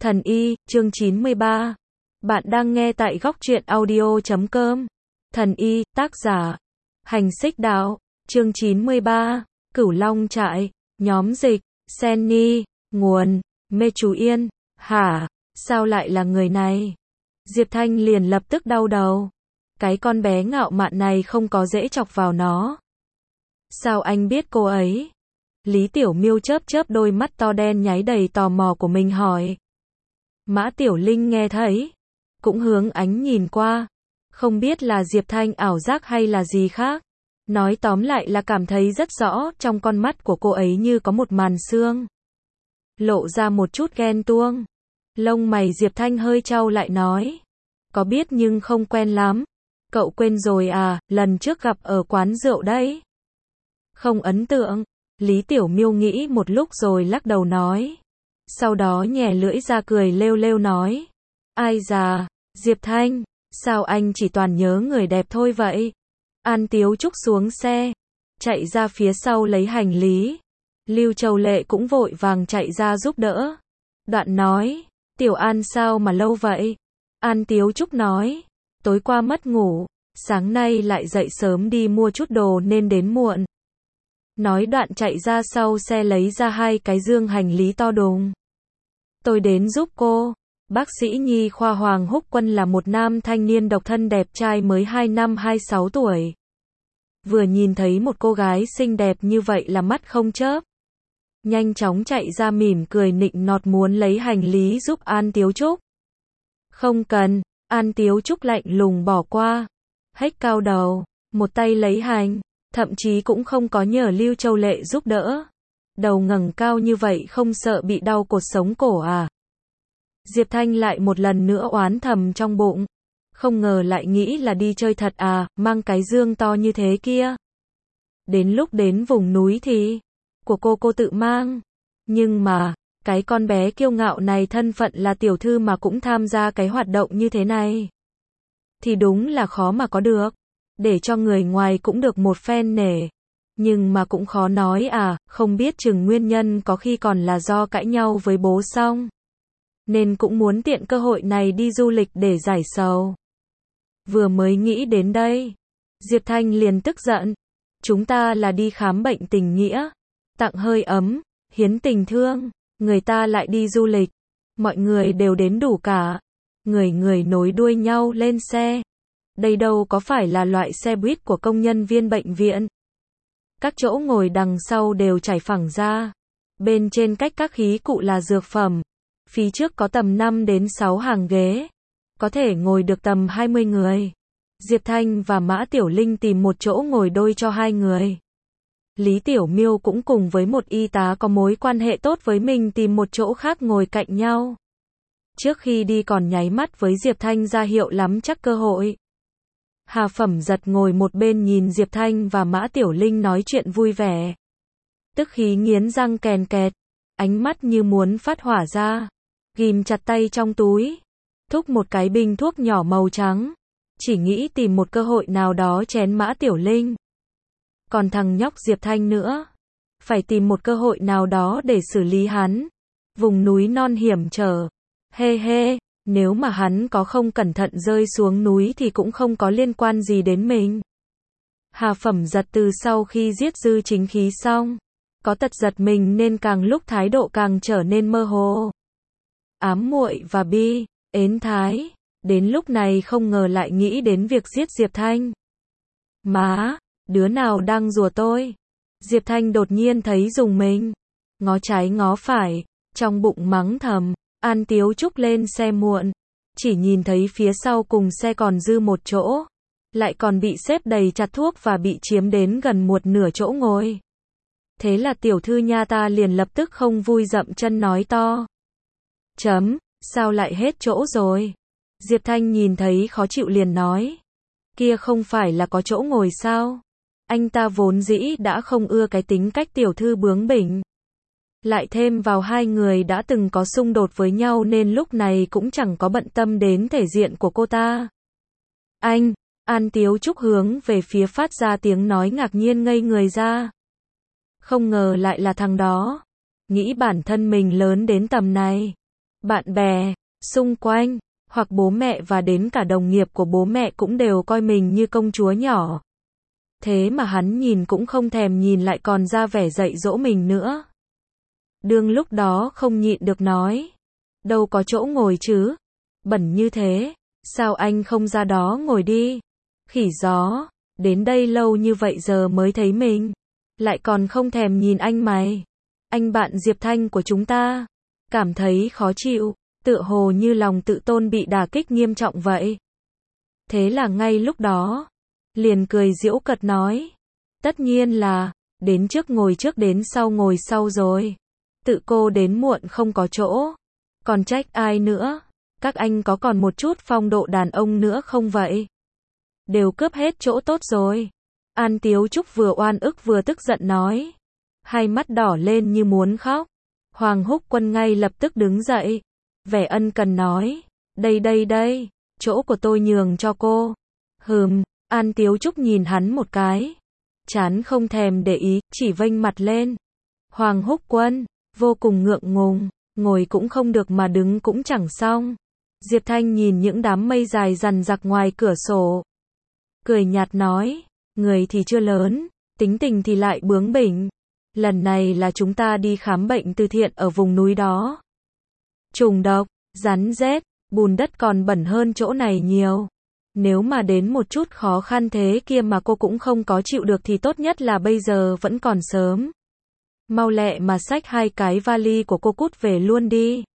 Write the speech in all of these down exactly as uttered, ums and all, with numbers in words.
Thần Y, chương chín mươi ba. Bạn đang nghe tại góc truyện audio chấm com. Thần Y, tác giả Hành Xích Đạo, chương chín mươi ba. Cửu Long Trại, nhóm dịch, Senny, nguồn, Mê Chú Yên. Hả? Sao lại là người này? Diệp Thanh liền lập tức đau đầu. Cái con bé ngạo mạn này không có dễ chọc vào nó. Sao anh biết cô ấy? Lý Tiểu Miêu chớp chớp đôi mắt to đen nháy đầy tò mò của mình hỏi. Mã Tiểu Linh nghe thấy, cũng hướng ánh nhìn qua, không biết là Diệp Thanh ảo giác hay là gì khác. Nói tóm lại là cảm thấy rất rõ, trong con mắt của cô ấy như có một màn sương, lộ ra một chút ghen tuông. Lông mày Diệp Thanh hơi chau lại nói, có biết nhưng không quen lắm. Cậu quên rồi à, lần trước gặp ở quán rượu đấy. Không ấn tượng. Lý Tiểu Miêu nghĩ một lúc rồi lắc đầu nói. Sau đó nhè lưỡi ra cười lêu lêu nói. Ai già, Diệp Thanh, sao anh chỉ toàn nhớ người đẹp thôi vậy? An Tiếu Trúc xuống xe, chạy ra phía sau lấy hành lý. Lưu Châu Lệ cũng vội vàng chạy ra giúp đỡ. Đoạn nói, Tiểu An sao mà lâu vậy? An Tiếu Trúc nói, tối qua mất ngủ, sáng nay lại dậy sớm đi mua chút đồ nên đến muộn. Nói đoạn chạy ra sau xe lấy ra hai cái dương hành lý to đùng. Tôi đến giúp cô. Bác sĩ nhi khoa Hoàng Húc Quân là một nam thanh niên độc thân đẹp trai mới hai năm hai mươi sáu tuổi. Vừa nhìn thấy một cô gái xinh đẹp như vậy là mắt không chớp. Nhanh chóng chạy ra mỉm cười nịnh nọt muốn lấy hành lý giúp An Tiếu Trúc. Không cần, An Tiếu Trúc lạnh lùng bỏ qua. Hếch cao đầu, một tay lấy hành, thậm chí cũng không có nhờ Lưu Châu Lệ giúp đỡ. Đầu ngẩng cao như vậy không sợ bị đau cột sống cổ à? Diệp Thanh lại một lần nữa oán thầm trong bụng. Không ngờ lại nghĩ là đi chơi thật à, mang cái dương to như thế kia. Đến lúc đến vùng núi thì, của cô cô tự mang. Nhưng mà, cái con bé kiêu ngạo này thân phận là tiểu thư mà cũng tham gia cái hoạt động như thế này. Thì đúng là khó mà có được. Để cho người ngoài cũng được một phen nể. Nhưng mà cũng khó nói à, không biết chừng nguyên nhân có khi còn là do cãi nhau với bố xong. Nên cũng muốn tiện cơ hội này đi du lịch để giải sầu. Vừa mới nghĩ đến đây, Diệp Thanh liền tức giận. Chúng ta là đi khám bệnh tình nghĩa, tặng hơi ấm, hiến tình thương, người ta lại đi du lịch. Mọi người đều đến đủ cả. Người người nối đuôi nhau lên xe. Đây đâu có phải là loại xe buýt của công nhân viên bệnh viện. Các chỗ ngồi đằng sau đều trải phẳng ra. Bên trên cách các khí cụ là dược phẩm. Phía trước có tầm năm đến sáu hàng ghế. Có thể ngồi được tầm hai mươi người. Diệp Thanh và Mã Tiểu Linh tìm một chỗ ngồi đôi cho hai người. Lý Tiểu Miêu cũng cùng với một y tá có mối quan hệ tốt với mình tìm một chỗ khác ngồi cạnh nhau. Trước khi đi còn nháy mắt với Diệp Thanh ra hiệu lắm chắc cơ hội. Hà Phẩm Giật ngồi một bên nhìn Diệp Thanh và Mã Tiểu Linh nói chuyện vui vẻ. Tức khí nghiến răng kèn kẹt, ánh mắt như muốn phát hỏa ra, ghim chặt tay trong túi, thúc một cái bình thuốc nhỏ màu trắng, chỉ nghĩ tìm một cơ hội nào đó chén Mã Tiểu Linh. Còn thằng nhóc Diệp Thanh nữa, phải tìm một cơ hội nào đó để xử lý hắn. Vùng núi non hiểm trở, hê hê. Nếu mà hắn có không cẩn thận rơi xuống núi thì cũng không có liên quan gì đến mình. Hà Phẩm Giật từ sau khi giết Dư Chính Khí xong, có tật giật mình nên càng lúc thái độ càng trở nên mơ hồ. Ám muội và bi, ến thái, đến lúc này không ngờ lại nghĩ đến việc giết Diệp Thanh. Má, đứa nào đang rùa tôi? Diệp Thanh đột nhiên thấy rùng mình, ngó trái ngó phải, trong bụng mắng thầm. An Tiếu Trúc lên xe muộn, chỉ nhìn thấy phía sau cùng xe còn dư một chỗ, lại còn bị xếp đầy chặt thuốc và bị chiếm đến gần một nửa chỗ ngồi. Thế là tiểu thư nha ta liền lập tức không vui dậm chân nói to. Chấm, sao lại hết chỗ rồi? Diệp Thanh nhìn thấy khó chịu liền nói. Kia không phải là có chỗ ngồi sao? Anh ta vốn dĩ đã không ưa cái tính cách tiểu thư bướng bỉnh. Lại thêm vào hai người đã từng có xung đột với nhau nên lúc này cũng chẳng có bận tâm đến thể diện của cô ta. Anh, An Tiếu Trúc hướng về phía phát ra tiếng nói ngạc nhiên ngây người ra. Không ngờ lại là thằng đó. Nghĩ bản thân mình lớn đến tầm này. bạn bè, xung quanh, hoặc bố mẹ và đến cả đồng nghiệp của bố mẹ cũng đều coi mình như công chúa nhỏ. Thế mà hắn nhìn cũng không thèm nhìn lại còn ra vẻ dạy dỗ mình nữa. Đương lúc đó không nhịn được nói. Đâu có chỗ ngồi chứ. Bẩn như thế. Sao anh không ra đó ngồi đi? Khỉ gió. Đến đây lâu như vậy giờ mới thấy mình. Lại còn không thèm nhìn anh mày. Anh bạn Diệp Thanh của chúng ta. Cảm thấy khó chịu. Tựa hồ như lòng tự tôn bị đả kích nghiêm trọng vậy. Thế là ngay lúc đó. Liền cười giễu cợt nói. Tất nhiên là. Đến trước ngồi trước đến sau ngồi sau rồi. Tự cô đến muộn không có chỗ. Còn trách ai nữa? Các anh có còn một chút phong độ đàn ông nữa không vậy? Đều cướp hết chỗ tốt rồi. An Tiếu Trúc vừa oan ức vừa tức giận nói. Hai mắt đỏ lên như muốn khóc. Hoàng Húc Quân ngay lập tức đứng dậy. Vẻ ân cần nói. Đây đây đây. Chỗ của tôi nhường cho cô. Hừm. An Tiếu Trúc nhìn hắn một cái. Chán không thèm để ý, chỉ vênh mặt lên. Hoàng Húc Quân. Vô cùng ngượng ngùng. Ngồi cũng không được mà đứng cũng chẳng xong. Diệp Thanh nhìn những đám mây dài dằn dặc ngoài cửa sổ. Cười nhạt nói. Người thì chưa lớn. Tính tình thì lại bướng bỉnh. Lần này là chúng ta đi khám bệnh từ thiện ở vùng núi đó. Trùng độc, rắn rết, bùn đất còn bẩn hơn chỗ này nhiều. Nếu mà đến một chút khó khăn thế kia mà cô cũng không có chịu được thì tốt nhất là bây giờ vẫn còn sớm. Mau lẹ mà xách hai cái vali của cô cút về luôn đi.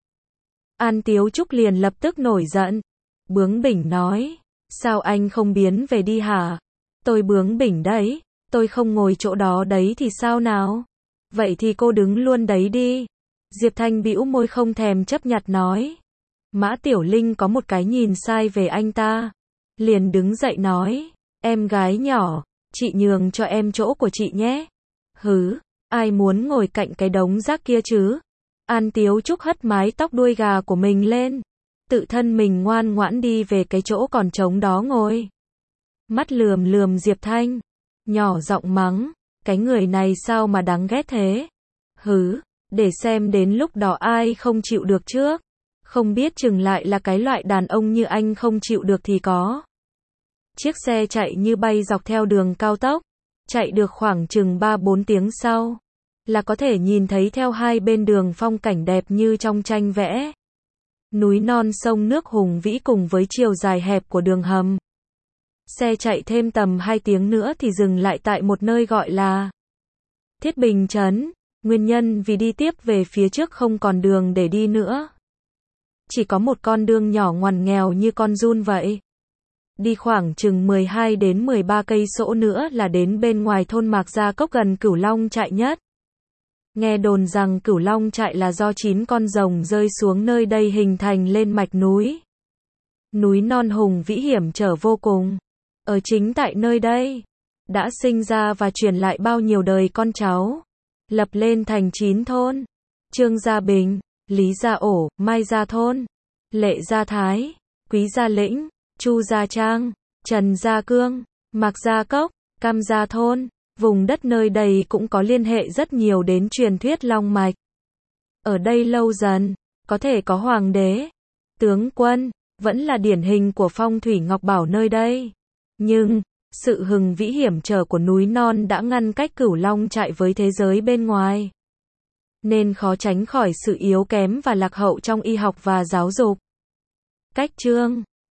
An Tiếu Trúc liền lập tức nổi giận. Bướng bỉnh nói. Sao anh không biến về đi hả? Tôi bướng bỉnh đấy. Tôi không ngồi chỗ đó đấy thì sao nào? Vậy thì cô đứng luôn đấy đi. Diệp Thanh bĩu môi không thèm chấp nhặt nói. Mã Tiểu Linh có một cái nhìn sai về anh ta. Liền đứng dậy nói. Em gái nhỏ, chị nhường cho em chỗ của chị nhé. Hứ, ai muốn ngồi cạnh cái đống rác kia chứ? An Tiếu Trúc hất mái tóc đuôi gà của mình lên. Tự thân mình ngoan ngoãn đi về cái chỗ còn trống đó ngồi. Mắt lườm lườm Diệp Thanh. Nhỏ giọng mắng. Cái người này sao mà đáng ghét thế? Hứ, để xem đến lúc đó ai không chịu được trước. Không biết chừng lại là cái loại đàn ông như anh không chịu được thì có. Chiếc xe chạy như bay dọc theo đường cao tốc. Chạy được khoảng chừng ba bốn tiếng sau. Là có thể nhìn thấy theo hai bên đường phong cảnh đẹp như trong tranh vẽ. Núi non sông nước hùng vĩ cùng với chiều dài hẹp của đường hầm. Xe chạy thêm tầm hai tiếng nữa thì dừng lại tại một nơi gọi là Thiết Bình Trấn. Nguyên nhân vì đi tiếp về phía trước không còn đường để đi nữa. Chỉ có một con đường nhỏ ngoằn nghèo như con giun vậy. Đi khoảng chừng mười hai đến mười ba cây số nữa là đến bên ngoài thôn Mạc Gia Cốc gần Cửu Long Trại nhất. Nghe đồn rằng Cửu Long Trại là do chín con rồng rơi xuống nơi đây hình thành lên mạch núi. Núi non hùng vĩ hiểm trở vô cùng. Ở chính tại nơi đây, đã sinh ra và truyền lại bao nhiêu đời con cháu. Lập lên thành chín thôn. Trương Gia Bình, Lý Gia Ổ, Mai Gia Thôn, Lệ Gia Thái, Quý Gia Lĩnh, Chu Gia Trang, Trần Gia Cương, Mạc Gia Cốc, Cam Gia Thôn. Vùng đất nơi đây cũng có liên hệ rất nhiều đến truyền thuyết Long Mạch. Ở đây lâu dần, có thể có hoàng đế, tướng quân, vẫn là điển hình của phong thủy Ngọc Bảo nơi đây. Nhưng, sự hùng vĩ hiểm trở của núi non đã ngăn cách Cửu Long Trại với thế giới bên ngoài. Nên khó tránh khỏi sự yếu kém và lạc hậu trong y học và giáo dục. Cách chương